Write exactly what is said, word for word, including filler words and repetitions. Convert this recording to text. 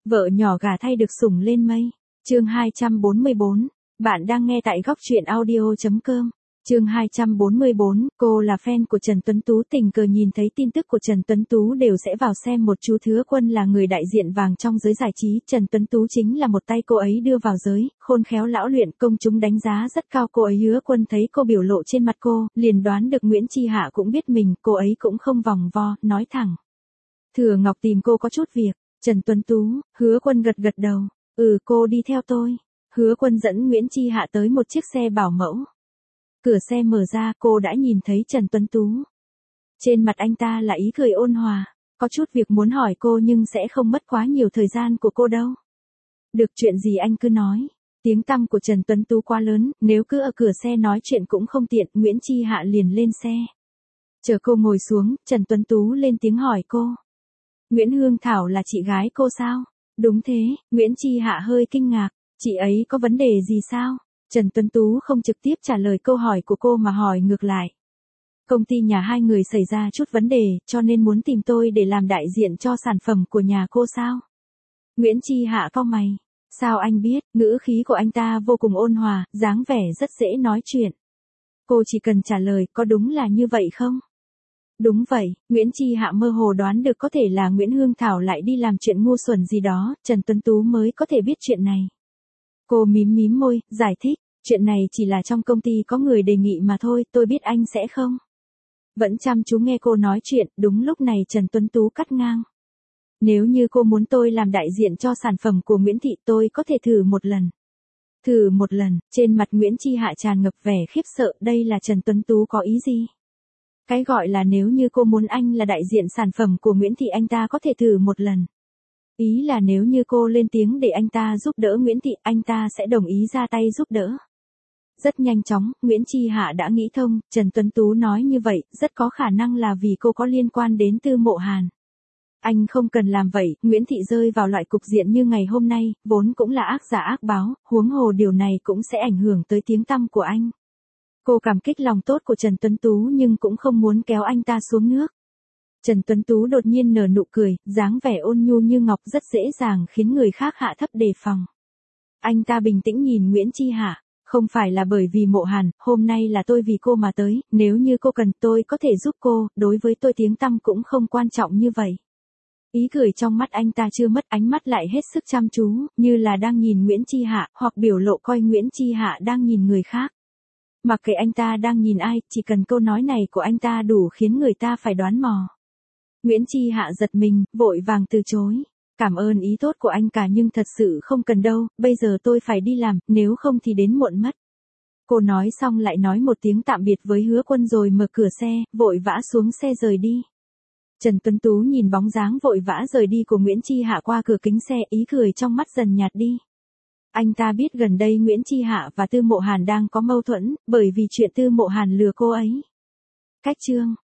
Vợ nhỏ gả thay được sủng lên mây. Chương hai trăm bốn mươi bốn. Bạn đang nghe tại góc truyện audio chấm com. Chương hai trăm bốn mươi bốn, cô là fan của Trần Tuấn Tú, tình cờ nhìn thấy tin tức của Trần Tuấn Tú đều sẽ vào xem một chú Hứa Quân là người đại diện vàng trong giới giải trí, Trần Tuấn Tú chính là một tay cô ấy đưa vào giới, khôn khéo lão luyện, công chúng đánh giá rất cao cô ấy. Hứa Quân thấy cô biểu lộ trên mặt cô, liền đoán được Nguyễn Chi Hạ cũng biết mình, cô ấy cũng không vòng vo, nói thẳng. Thừa Ngọc tìm cô có chút việc. Trần Tuấn Tú, Hứa Quân gật gật đầu, ừ cô đi theo tôi. Hứa Quân dẫn Nguyễn Chi Hạ tới một chiếc xe bảo mẫu. Cửa xe mở ra, cô đã nhìn thấy Trần Tuấn Tú. Trên mặt anh ta là ý cười ôn hòa, có chút việc muốn hỏi cô nhưng sẽ không mất quá nhiều thời gian của cô đâu. Được, chuyện gì anh cứ nói. Tiếng tăm của Trần Tuấn Tú quá lớn, nếu cứ ở cửa xe nói chuyện cũng không tiện, Nguyễn Chi Hạ liền lên xe. Chờ cô ngồi xuống, Trần Tuấn Tú lên tiếng hỏi cô. Nguyễn Hương Thảo là chị gái cô sao? Đúng thế, Nguyễn Chi Hạ hơi kinh ngạc, chị ấy có vấn đề gì sao? Trần Tuấn Tú không trực tiếp trả lời câu hỏi của cô mà hỏi ngược lại. Công ty nhà hai người xảy ra chút vấn đề, cho nên muốn tìm tôi để làm đại diện cho sản phẩm của nhà cô sao? Nguyễn Chi Hạ cau mày. Sao anh biết? Ngữ khí của anh ta vô cùng ôn hòa, dáng vẻ rất dễ nói chuyện. Cô chỉ cần trả lời, có đúng là như vậy không? Đúng vậy, Nguyễn Chi Hạ mơ hồ đoán được có thể là Nguyễn Hương Thảo lại đi làm chuyện ngu xuẩn gì đó, Trần Tuấn Tú mới có thể biết chuyện này. Cô mím mím môi, giải thích, chuyện này chỉ là trong công ty có người đề nghị mà thôi, tôi biết anh sẽ không. Vẫn chăm chú nghe cô nói chuyện, đúng lúc này Trần Tuấn Tú cắt ngang. Nếu như cô muốn tôi làm đại diện cho sản phẩm của Nguyễn Thị, tôi có thể thử một lần. Thử một lần, trên mặt Nguyễn Chi Hạ tràn ngập vẻ khiếp sợ, đây là Trần Tuấn Tú có ý gì? Cái gọi là nếu như cô muốn anh là đại diện sản phẩm của Nguyễn Thị anh ta có thể thử một lần. Ý là nếu như cô lên tiếng để anh ta giúp đỡ Nguyễn Thị, anh ta sẽ đồng ý ra tay giúp đỡ. Rất nhanh chóng, Nguyễn Chi Hạ đã nghĩ thông, Trần Tuấn Tú nói như vậy, rất có khả năng là vì cô có liên quan đến Tư Mộ Hàn. Anh không cần làm vậy, Nguyễn Thị rơi vào loại cục diện như ngày hôm nay, vốn cũng là ác giả ác báo, huống hồ điều này cũng sẽ ảnh hưởng tới tiếng tăm của anh. Cô cảm kích lòng tốt của Trần Tuấn Tú nhưng cũng không muốn kéo anh ta xuống nước. Trần Tuấn Tú đột nhiên nở nụ cười, dáng vẻ ôn nhu như ngọc rất dễ dàng khiến người khác hạ thấp đề phòng. Anh ta bình tĩnh nhìn Nguyễn Chi Hạ, không phải là bởi vì Mộ Hàn, hôm nay là tôi vì cô mà tới, nếu như cô cần tôi có thể giúp cô, đối với tôi tiếng tăm cũng không quan trọng như vậy. Ý cười trong mắt anh ta chưa mất, ánh mắt lại hết sức chăm chú, như là đang nhìn Nguyễn Chi Hạ, hoặc biểu lộ coi Nguyễn Chi Hạ đang nhìn người khác. Mặc kệ anh ta đang nhìn ai, chỉ cần câu nói này của anh ta đủ khiến người ta phải đoán mò. Nguyễn Chi Hạ giật mình, vội vàng từ chối. Cảm ơn ý tốt của anh cả nhưng thật sự không cần đâu, bây giờ tôi phải đi làm, nếu không thì đến muộn mất. Cô nói xong lại nói một tiếng tạm biệt với Hứa Quân rồi mở cửa xe, vội vã xuống xe rời đi. Trần Tuấn Tú nhìn bóng dáng vội vã rời đi của Nguyễn Chi Hạ qua cửa kính xe, ý cười trong mắt dần nhạt đi. Anh ta biết gần đây Nguyễn Chi Hạ và Tư Mộ Hàn đang có mâu thuẫn, bởi vì chuyện Tư Mộ Hàn lừa cô ấy. Cách chương